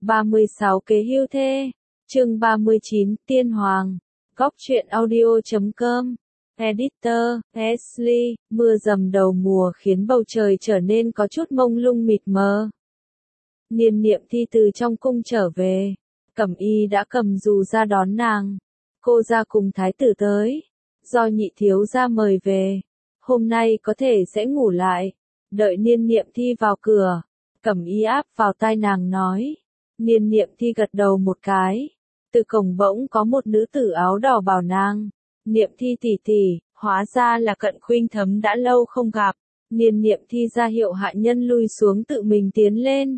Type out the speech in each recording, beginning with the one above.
36 kế hưu thê. Chương 39, Tiên Hoàng. Góc truyện audio.com. Editor, Ashley. Mưa rầm đầu mùa khiến bầu trời trở nên có chút mông lung mịt mờ. Niên Niệm Thi từ trong cung trở về. Cẩm Y đã cầm dù ra đón nàng. Cô ra cùng thái tử tới. Do nhị thiếu gia mời về. Hôm nay có thể sẽ ngủ lại. Đợi Niên Niệm Thi vào cửa. Cẩm Y áp vào tai nàng nói. Niên Niệm Thi gật đầu một cái. Từ cổng bỗng có một nữ tử áo đỏ bảo nàng. Niệm Thi tỷ tỷ, hóa ra là Cận Khuynh Thấm đã lâu không gặp. Niên Niệm Thi ra hiệu hạ nhân lui xuống tự mình tiến lên.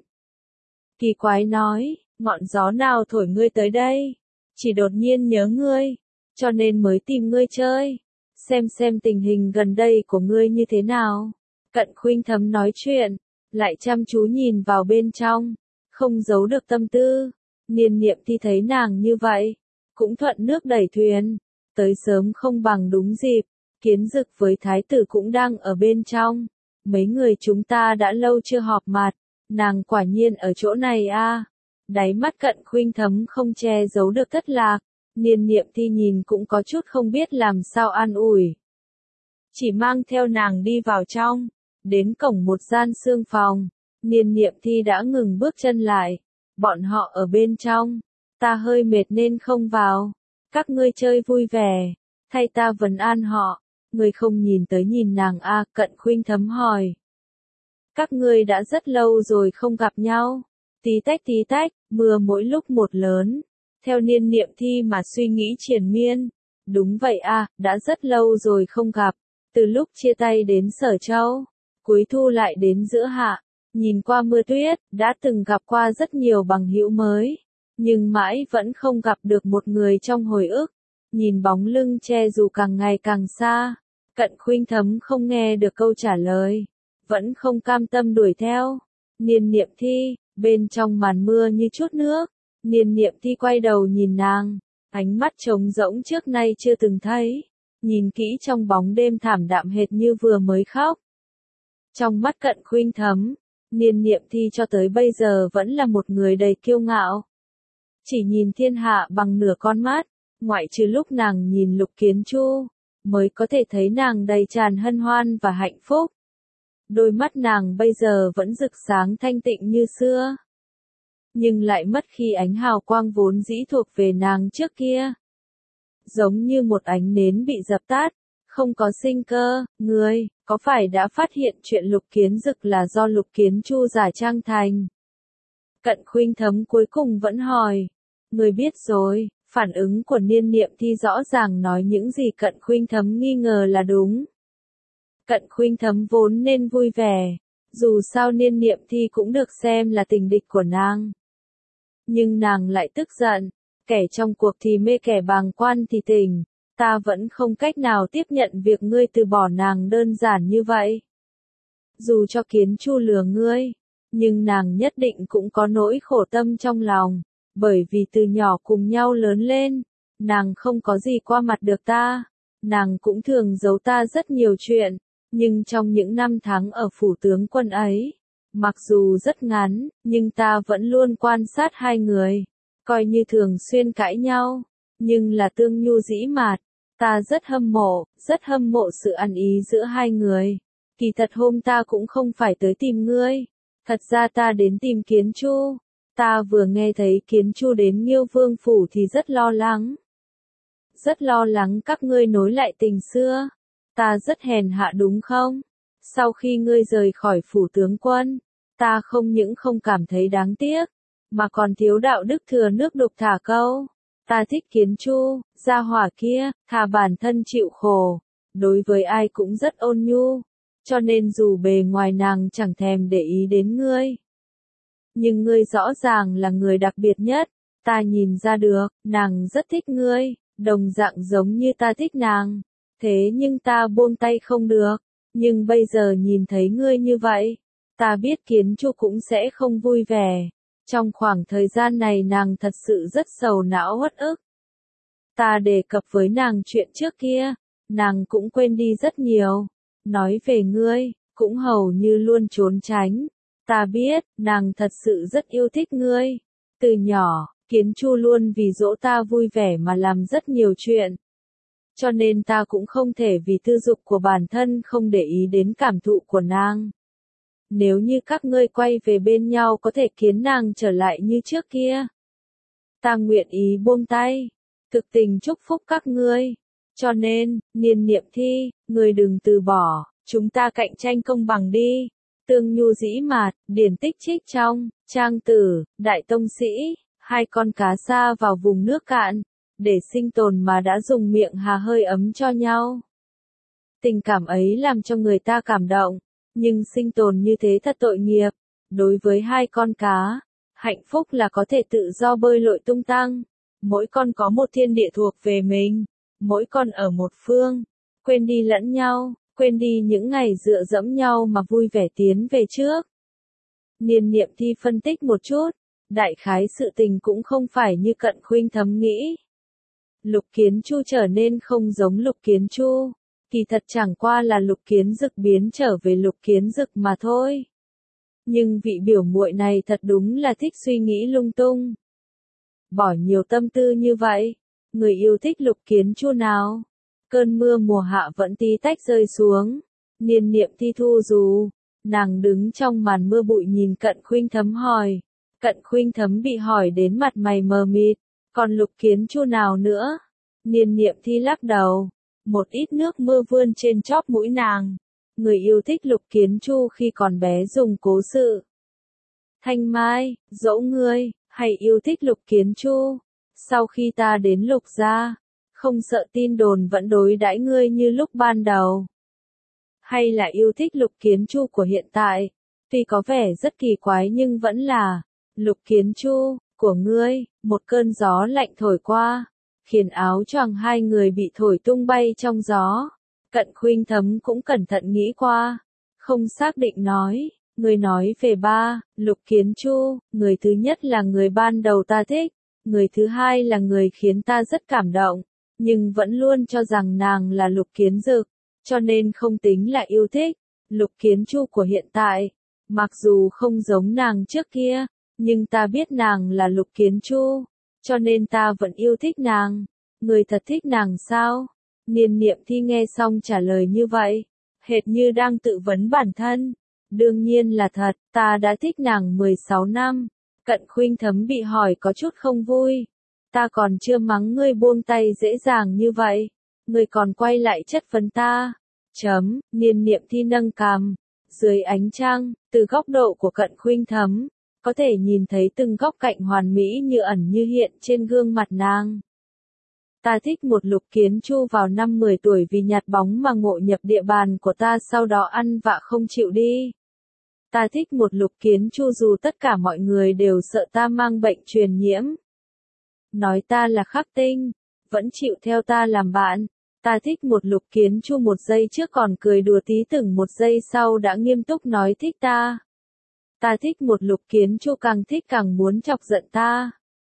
Kỳ quái nói, ngọn gió nào thổi ngươi tới đây? Chỉ đột nhiên nhớ ngươi, cho nên mới tìm ngươi chơi. Xem tình hình gần đây của ngươi như thế nào. Cận Khuynh Thấm nói chuyện, lại chăm chú nhìn vào bên trong, không giấu được tâm tư. Niên Niệm Thi thấy nàng như vậy, cũng thuận nước đẩy thuyền, tới sớm không bằng đúng dịp. Kiến Dực với thái tử cũng đang ở bên trong. Mấy người chúng ta đã lâu chưa họp mặt, nàng quả nhiên ở chỗ này a. Đáy mắt Cận Khuynh Thấm không che giấu được thất lạc. Niên Niệm Thi nhìn cũng có chút không biết làm sao an ủi. Chỉ mang theo nàng đi vào trong, đến cổng một gian sương phòng. Niên Niệm Thi đã ngừng bước chân lại. Bọn họ ở bên trong, ta hơi mệt nên không vào. Các ngươi chơi vui vẻ, thay ta vấn an họ. Ngươi không nhìn tới nhìn nàng a? Cận Khuynh Thấm hỏi. Các ngươi đã rất lâu rồi không gặp nhau. Tí tách, mưa mỗi lúc một lớn. Theo Niên Niệm Thi mà suy nghĩ triền miên. Đúng vậy a, đã rất lâu rồi không gặp. Từ lúc chia tay đến Sở Châu, cuối thu lại đến giữa hạ. Nhìn qua mưa tuyết, đã từng gặp qua rất nhiều bằng hữu mới. Nhưng mãi vẫn không gặp được một người trong hồi ức. Nhìn bóng lưng che dù càng ngày càng xa. Cận Khuynh Thấm không nghe được câu trả lời. Vẫn không cam tâm đuổi theo. Niên Niệm Thi, bên trong màn mưa như chút nước. Niên Niệm Thi quay đầu nhìn nàng. Ánh mắt trống rỗng trước nay chưa từng thấy. Nhìn kỹ trong bóng đêm thảm đạm hệt như vừa mới khóc. Trong mắt Cận Khuynh Thấm, Niên Niệm Thi cho tới bây giờ vẫn là một người đầy kiêu ngạo. Chỉ nhìn thiên hạ bằng nửa con mắt, ngoại trừ lúc nàng nhìn Lục Kiến Chu, mới có thể thấy nàng đầy tràn hân hoan và hạnh phúc. Đôi mắt nàng bây giờ vẫn rực sáng thanh tịnh như xưa. Nhưng lại mất khi ánh hào quang vốn dĩ thuộc về nàng trước kia. Giống như một ánh nến bị dập tắt, không có sinh cơ. Ngươi, có phải đã phát hiện chuyện Lục Kiến Dực là do Lục Kiến Chu giả trang thành? Cận Khuynh Thấm cuối cùng vẫn hỏi. Ngươi biết rồi. Phản ứng của Niên Niệm Thi rõ ràng nói những gì Cận Khuynh Thấm nghi ngờ là đúng. Cận Khuynh Thấm vốn nên vui vẻ. Dù sao Niên Niệm Thi cũng được xem là tình địch của nàng. Nhưng nàng lại tức giận. Kẻ trong cuộc thì mê kẻ bàng quan thì tình. Ta vẫn không cách nào tiếp nhận việc ngươi từ bỏ nàng đơn giản như vậy. Dù cho Kiến Chu lừa ngươi, nhưng nàng nhất định cũng có nỗi khổ tâm trong lòng. Bởi vì từ nhỏ cùng nhau lớn lên, nàng không có gì qua mặt được ta. Nàng cũng thường giấu ta rất nhiều chuyện. Nhưng trong những năm tháng ở phủ tướng quân ấy, mặc dù rất ngắn, nhưng ta vẫn luôn quan sát hai người. Coi như thường xuyên cãi nhau, nhưng là tương nhu dĩ mạt. Ta rất hâm mộ sự ăn ý giữa hai người. Kỳ thật hôm ta cũng không phải tới tìm ngươi. Thật ra ta đến tìm Kiến Chu. Ta vừa nghe thấy Kiến Chu đến Nghiêu Vương phủ thì rất lo lắng. Rất lo lắng các ngươi nối lại tình xưa. Ta rất hèn hạ đúng không? Sau khi ngươi rời khỏi phủ tướng quân, ta không những không cảm thấy đáng tiếc, mà còn thiếu đạo đức thừa nước đục thả câu. Ta thích Kiến Chu, gia hỏa kia, thà bản thân chịu khổ. Đối với ai cũng rất ôn nhu. Cho nên dù bề ngoài nàng chẳng thèm để ý đến ngươi. Nhưng ngươi rõ ràng là người đặc biệt nhất. Ta nhìn ra được, nàng rất thích ngươi, đồng dạng giống như ta thích nàng. Thế nhưng ta buông tay không được. Nhưng bây giờ nhìn thấy ngươi như vậy, ta biết Kiến Chu cũng sẽ không vui vẻ. Trong khoảng thời gian này nàng thật sự rất sầu não uất ức. Ta đề cập với nàng chuyện trước kia, nàng cũng quên đi rất nhiều. Nói về ngươi, cũng hầu như luôn trốn tránh. Ta biết, nàng thật sự rất yêu thích ngươi. Từ nhỏ, Kiến Chu luôn vì dỗ ta vui vẻ mà làm rất nhiều chuyện. Cho nên ta cũng không thể vì tư dục của bản thân không để ý đến cảm thụ của nàng. Nếu như các ngươi quay về bên nhau có thể khiến nàng trở lại như trước kia. Ta nguyện ý buông tay, thực tình chúc phúc các ngươi. Cho nên, Niên Niệm Thi, ngươi đừng từ bỏ, chúng ta cạnh tranh công bằng đi. Tương Nhu dĩ mạt, điển tích trích trong, Trang Tử, Đại Tông Sĩ, hai con cá xa vào vùng nước cạn, để sinh tồn mà đã dùng miệng hà hơi ấm cho nhau. Tình cảm ấy làm cho người ta cảm động, nhưng sinh tồn như thế thật tội nghiệp. Đối với hai con cá, hạnh phúc là có thể tự do bơi lội tung tăng, mỗi con có một thiên địa thuộc về mình, mỗi con ở một phương, quên đi lẫn nhau, quên đi những ngày dựa dẫm nhau mà vui vẻ tiến về trước. Niên Niệm Thi phân tích một chút, đại khái sự tình cũng không phải như Cận Khuynh Thấm nghĩ. Lục Kiến Chu trở nên không giống Lục Kiến Chu, kỳ thật chẳng qua là Lục Kiến Dực biến trở về Lục Kiến Dực mà thôi. Nhưng vị biểu muội này thật đúng là thích suy nghĩ lung tung. Bỏ nhiều tâm tư như vậy, người yêu thích Lục Kiến Chu nào? Cơn mưa mùa hạ vẫn tí tách rơi xuống, Niên Niệm Thi thu dù, nàng đứng trong màn mưa bụi nhìn Cận Khuynh Thấm hỏi. Cận Khuynh Thấm bị hỏi đến mặt mày mờ mịt, còn Lục Kiến Chu nào nữa? Niên Niệm Thi lắc đầu, một ít nước mưa vươn trên chóp mũi nàng. Người yêu thích Lục Kiến Chu khi còn bé dùng cố sự. Thanh Mai, dẫu ngươi, hay yêu thích Lục Kiến Chu, sau khi ta đến Lục gia, không sợ tin đồn vẫn đối đãi ngươi như lúc ban đầu. Hay là yêu thích Lục Kiến Chu của hiện tại, tuy có vẻ rất kỳ quái nhưng vẫn là, Lục Kiến Chu, của ngươi, một cơn gió lạnh thổi qua, khiến áo choàng hai người bị thổi tung bay trong gió. Cận Khuynh Thấm cũng cẩn thận nghĩ qua, không xác định nói, người nói về ba, Lục Kiến Chu, người thứ nhất là người ban đầu ta thích, người thứ hai là người khiến ta rất cảm động, nhưng vẫn luôn cho rằng nàng là Lục Kiến Dực, cho nên không tính là yêu thích. Lục Kiến Chu của hiện tại, mặc dù không giống nàng trước kia, nhưng ta biết nàng là Lục Kiến Chu, cho nên ta vẫn yêu thích nàng. Người thật thích nàng sao? Niên Niệm Thi nghe xong trả lời như vậy, hệt như đang tự vấn bản thân. Đương nhiên là thật, ta đã thích nàng 16 năm. Cận Khuynh Thấm bị hỏi có chút không vui. Ta còn chưa mắng ngươi buông tay dễ dàng như vậy. Ngươi còn quay lại chất vấn ta. Niên Niệm Thi nâng cằm. Dưới ánh trăng, từ góc độ của Cận Khuynh Thấm, có thể nhìn thấy từng góc cạnh hoàn mỹ như ẩn như hiện trên gương mặt nàng. Ta thích một Lục Kiến Chu vào năm 10 tuổi vì nhặt bóng mà ngộ nhập địa bàn của ta sau đó ăn vạ không chịu đi. Ta thích một Lục Kiến Chu dù tất cả mọi người đều sợ ta mang bệnh truyền nhiễm. Nói ta là khắc tinh, vẫn chịu theo ta làm bạn. Ta thích một Lục Kiến Chu một giây trước còn cười đùa tí từng một giây sau đã nghiêm túc nói thích ta. Ta thích một Lục Kiến Chu càng thích càng muốn chọc giận ta.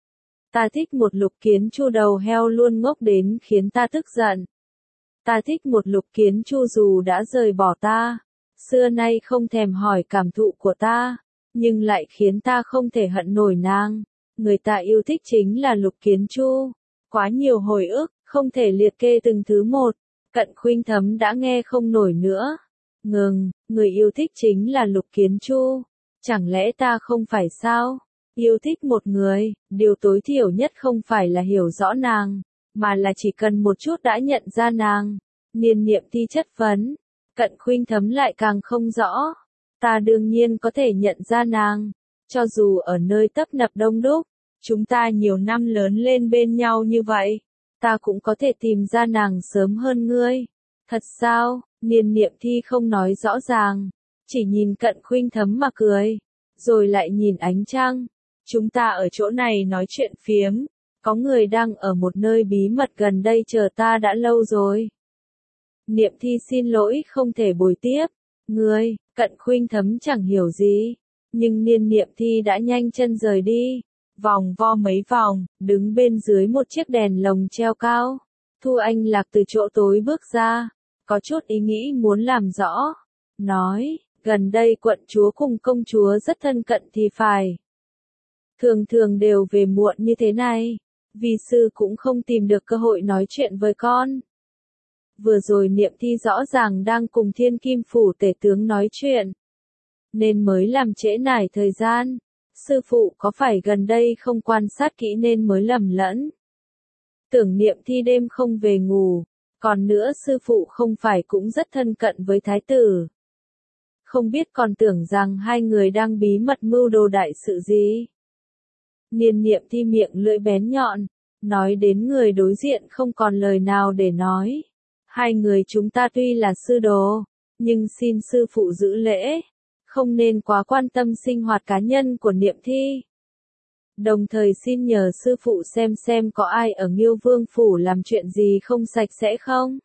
Ta thích một Lục Kiến Chu đầu heo luôn ngốc đến khiến ta tức giận. Ta thích một Lục Kiến Chu dù đã rời bỏ ta, xưa nay không thèm hỏi cảm thụ của ta, nhưng lại khiến ta không thể hận nổi nàng. Người ta yêu thích chính là Lục Kiến Chu. Quá nhiều hồi ức, không thể liệt kê từng thứ một. Cận Khuynh Thấm đã nghe không nổi nữa. Ngừng, người yêu thích chính là Lục Kiến Chu. Chẳng lẽ ta không phải sao? Yêu thích một người, điều tối thiểu nhất không phải là hiểu rõ nàng, mà là chỉ cần một chút đã nhận ra nàng. Niên Niệm Thi chất vấn, Cận Khuynh Thấm lại càng không rõ. Ta đương nhiên có thể nhận ra nàng, cho dù ở nơi tấp nập đông đúc, chúng ta nhiều năm lớn lên bên nhau như vậy, ta cũng có thể tìm ra nàng sớm hơn ngươi. Thật sao? Niên Niệm Thi không nói rõ ràng, chỉ nhìn Cận Khuynh Thấm mà cười, rồi lại nhìn ánh trăng. Chúng ta ở chỗ này nói chuyện phiếm, có người đang ở một nơi bí mật gần đây chờ ta đã lâu rồi. Niệm Thi xin lỗi không thể bồi tiếp. Ngươi, Cận Khuynh Thấm chẳng hiểu gì, nhưng Niên Niệm Thi đã nhanh chân rời đi, vòng vo mấy vòng, đứng bên dưới một chiếc đèn lồng treo cao. Thu Anh Lạc từ chỗ tối bước ra, có chút ý nghĩ muốn làm rõ, nói, gần đây quận chúa cùng công chúa rất thân cận thì phải. thường thường đều về muộn như thế này. Vi sư cũng không tìm được cơ hội nói chuyện với con. Vừa rồi Niệm Thi rõ ràng đang cùng Thiên Kim Phủ tể tướng nói chuyện, nên mới làm trễ nải thời gian. Sư phụ có phải gần đây không quan sát kỹ nên mới lầm lẫn. Tưởng Niệm Thi đêm không về ngủ, còn nữa sư phụ không phải cũng rất thân cận với thái tử. Không biết còn tưởng rằng hai người đang bí mật mưu đồ đại sự gì. Niệm Thi miệng lưỡi bén nhọn, nói đến người đối diện không còn lời nào để nói. Hai người chúng ta tuy là sư đồ, nhưng xin sư phụ giữ lễ, không nên quá quan tâm sinh hoạt cá nhân của Niệm Thi. Đồng thời xin nhờ sư phụ xem có ai ở Nghiêu Vương Phủ làm chuyện gì không sạch sẽ không.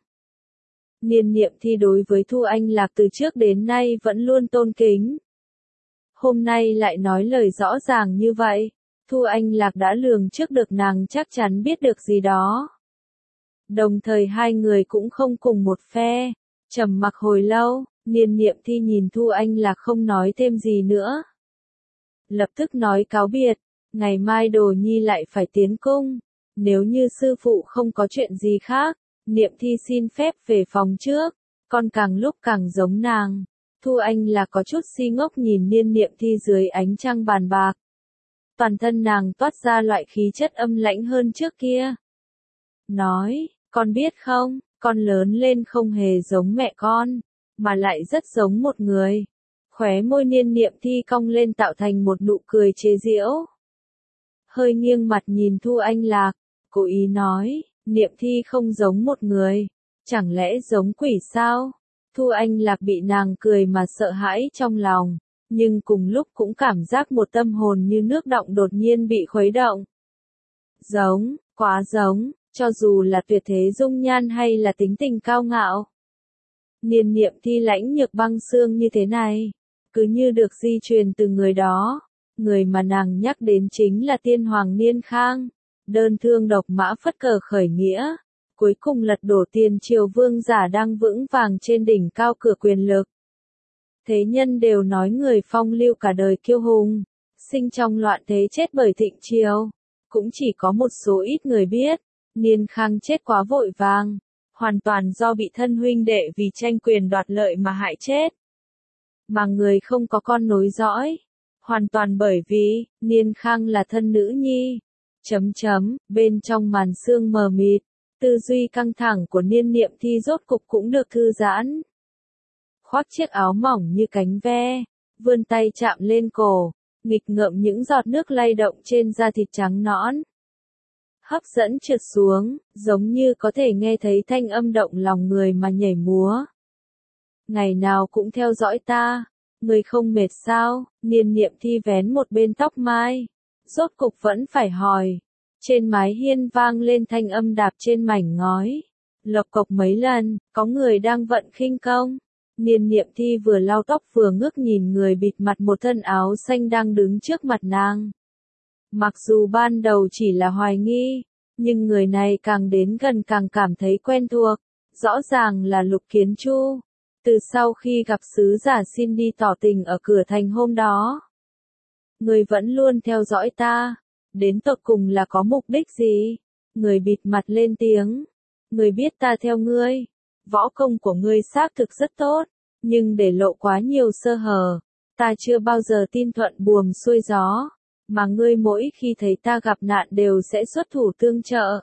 Niệm Thi đối với Thu Anh Lạc từ trước đến nay vẫn luôn tôn kính. Hôm nay lại nói lời rõ ràng như vậy, Thu Anh Lạc đã lường trước được nàng chắc chắn biết được gì đó. Đồng thời hai người cũng không cùng một phe, trầm mặc hồi lâu, Niệm Thi nhìn Thu Anh Lạc không nói thêm gì nữa. Lập tức nói cáo biệt, ngày mai Đồ Nhi lại phải tiến cung, nếu như sư phụ không có chuyện gì khác, Niệm Thi xin phép về phòng trước, con càng lúc càng giống nàng. Thu Anh Lạc có chút si ngốc nhìn Niệm Thi dưới ánh trăng bàn bạc. Toàn thân nàng toát ra loại khí chất âm lãnh hơn trước kia. Nói, con biết không, con lớn lên không hề giống mẹ con, mà lại rất giống một người. Khóe môi Niệm Thi cong lên tạo thành một nụ cười chế giễu. Hơi nghiêng mặt nhìn Thu Anh Lạc, cố ý nói, Niệm Thi không giống một người, chẳng lẽ giống quỷ sao? Thu Anh Lạc bị nàng cười mà sợ hãi trong lòng, nhưng cùng lúc cũng cảm giác một tâm hồn như nước đọng đột nhiên bị khuấy động. Giống, quá giống, cho dù là tuyệt thế dung nhan hay là tính tình cao ngạo. Niệm Thi lãnh nhược băng xương như thế này, cứ như được di truyền từ người đó. Người mà nàng nhắc đến chính là tiên hoàng Niên Khang, đơn thương độc mã phất cờ khởi nghĩa, cuối cùng lật đổ tiền triều vương giả đang vững vàng trên đỉnh cao cửa quyền lực. Thế nhân đều nói người phong lưu cả đời kiêu hùng, sinh trong loạn thế chết bởi thịnh triều, cũng chỉ có một số ít người biết, Niên Khang chết quá vội vàng, hoàn toàn do bị thân huynh đệ vì tranh quyền đoạt lợi mà hại chết. Mà người không có con nối dõi, hoàn toàn bởi vì, Niên Khang là thân nữ nhi. Bên trong màn sương mờ mịt, tư duy căng thẳng của Niệm Thi rốt cục cũng được thư giãn. Khoác chiếc áo mỏng như cánh ve, vươn tay chạm lên cổ, nghịch ngợm những giọt nước lay động trên da thịt trắng nõn. Hấp dẫn trượt xuống, giống như có thể nghe thấy thanh âm động lòng người mà nhảy múa. Ngày nào cũng theo dõi ta. Người không mệt sao? Niệm Thi vén một bên tóc mai. Rốt cục vẫn phải hỏi. Trên mái hiên vang lên thanh âm đạp trên mảnh ngói. Lộc cộc mấy lần, có người đang vận khinh công. Niệm Thi vừa lau tóc vừa ngước nhìn người bịt mặt một thân áo xanh đang đứng trước mặt nàng. Mặc dù ban đầu chỉ là hoài nghi, nhưng người này càng đến gần càng cảm thấy quen thuộc. Rõ ràng là Lục Kiến Chu. Từ sau khi gặp sứ giả xin đi tỏ tình ở cửa thành hôm đó, người vẫn luôn theo dõi ta, đến tột cùng là có mục đích gì? Người bịt mặt lên tiếng, người biết ta theo ngươi, võ công của ngươi xác thực rất tốt, nhưng để lộ quá nhiều sơ hở, ta chưa bao giờ tin thuận buồm xuôi gió, mà ngươi mỗi khi thấy ta gặp nạn đều sẽ xuất thủ tương trợ.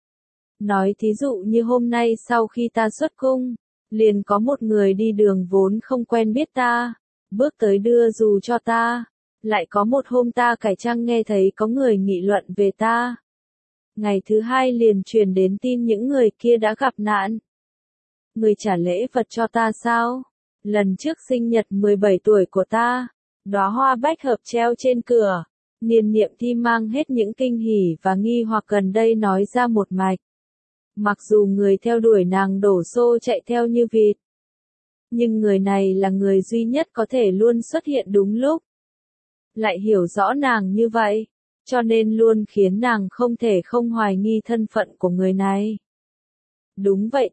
Nói thí dụ như hôm nay sau khi ta xuất cung, liền có một người đi đường vốn không quen biết ta, bước tới đưa dù cho ta, lại có một hôm ta cải trang nghe thấy có người nghị luận về ta. Ngày thứ hai liền truyền đến tin những người kia đã gặp nạn. Người trả lễ vật cho ta sao? Lần trước sinh nhật 17 tuổi của ta, đóa hoa bách hợp treo trên cửa. Niệm Thi mang hết những kinh hỉ và nghi hoặc gần đây nói ra một mạch. Mặc dù người theo đuổi nàng đổ xô chạy theo như vịt, nhưng người này là người duy nhất có thể luôn xuất hiện đúng lúc. Lại hiểu rõ nàng như vậy, cho nên luôn khiến nàng không thể không hoài nghi thân phận của người này. Đúng vậy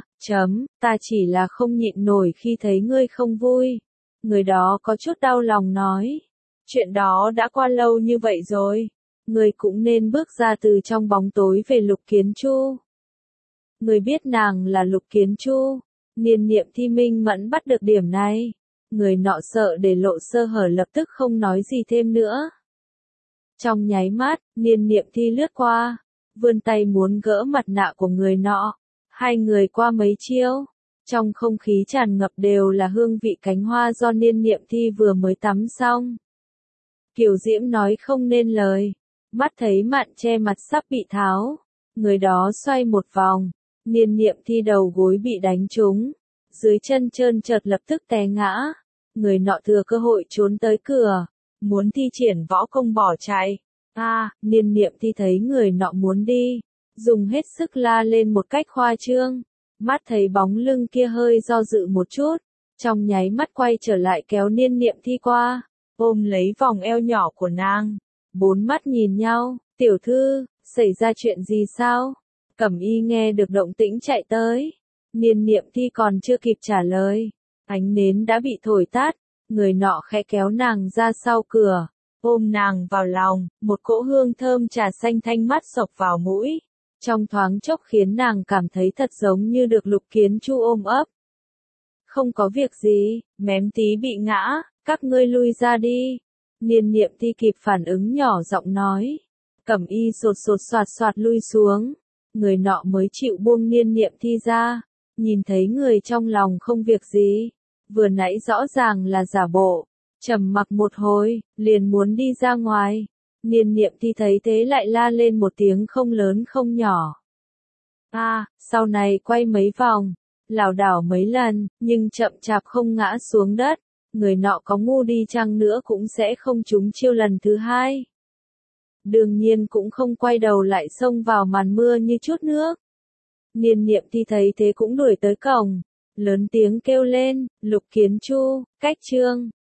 ta chỉ là không nhịn nổi khi thấy ngươi không vui. Người đó có chút đau lòng nói. Chuyện đó đã qua lâu như vậy rồi. Người cũng nên bước ra từ trong bóng tối về Lục Kiến Chu. Người biết nàng là Lục Kiến Chu. Niên Niệm Thi minh mẫn bắt được điểm này. Người nọ sợ để lộ sơ hở lập tức không nói gì thêm nữa. Trong nháy mắt, Niên Niệm Thi lướt qua, vươn tay muốn gỡ mặt nạ của người nọ. Hai người qua mấy chiêu. Trong không khí tràn ngập đều là hương vị cánh hoa do Niên Niệm Thi vừa mới tắm xong. Kiều Diễm nói không nên lời. Mắt thấy mạn che mặt sắp bị tháo. Người đó xoay một vòng. Niên Niệm Thi đầu gối bị đánh trúng. Dưới chân trơn trượt lập tức té ngã. Người nọ thừa cơ hội trốn tới cửa. Muốn thi triển võ công bỏ chạy. Niên Niệm Thi thấy người nọ muốn đi. Dùng hết sức la lên một cách khoa trương. Mắt thấy bóng lưng kia hơi do dự một chút. Trong nháy mắt quay trở lại kéo Niên Niệm Thi qua. Ôm lấy vòng eo nhỏ của nàng. Bốn mắt nhìn nhau. Tiểu thư, xảy ra chuyện gì sao? Cẩm Y nghe được động tĩnh chạy tới. Niên Niệm Thi còn chưa kịp trả lời. Ánh nến đã bị thổi tắt. Người nọ khẽ kéo nàng ra sau cửa. Ôm nàng vào lòng. Một cỗ hương thơm trà xanh thanh mát xộc vào mũi. Trong thoáng chốc khiến nàng cảm thấy thật giống như được Lục Kiến Chu ôm ấp. Không có việc gì, mém tí bị ngã, các ngươi lui ra đi. Niên Niệm Thi kịp phản ứng nhỏ giọng nói. Cẩm Y sột sột soạt soạt lui xuống. Người nọ mới chịu buông Niên Niệm Thi ra. Nhìn thấy người trong lòng không việc gì. Vừa nãy rõ ràng là giả bộ. Trầm mặc một hồi, liền muốn đi ra ngoài. Niên Niệm Thi thấy thế lại la lên một tiếng không lớn không nhỏ. Sau này quay mấy vòng, lảo đảo mấy lần, nhưng chậm chạp không ngã xuống đất. Người nọ có ngu đi chăng nữa cũng sẽ không trúng chiêu lần thứ hai. Đương nhiên cũng không quay đầu lại xông vào màn mưa như chút nước. Niên Niệm Thi thấy thế cũng đuổi tới cổng. Lớn tiếng kêu lên, Lục Kiến Chu, cách chương.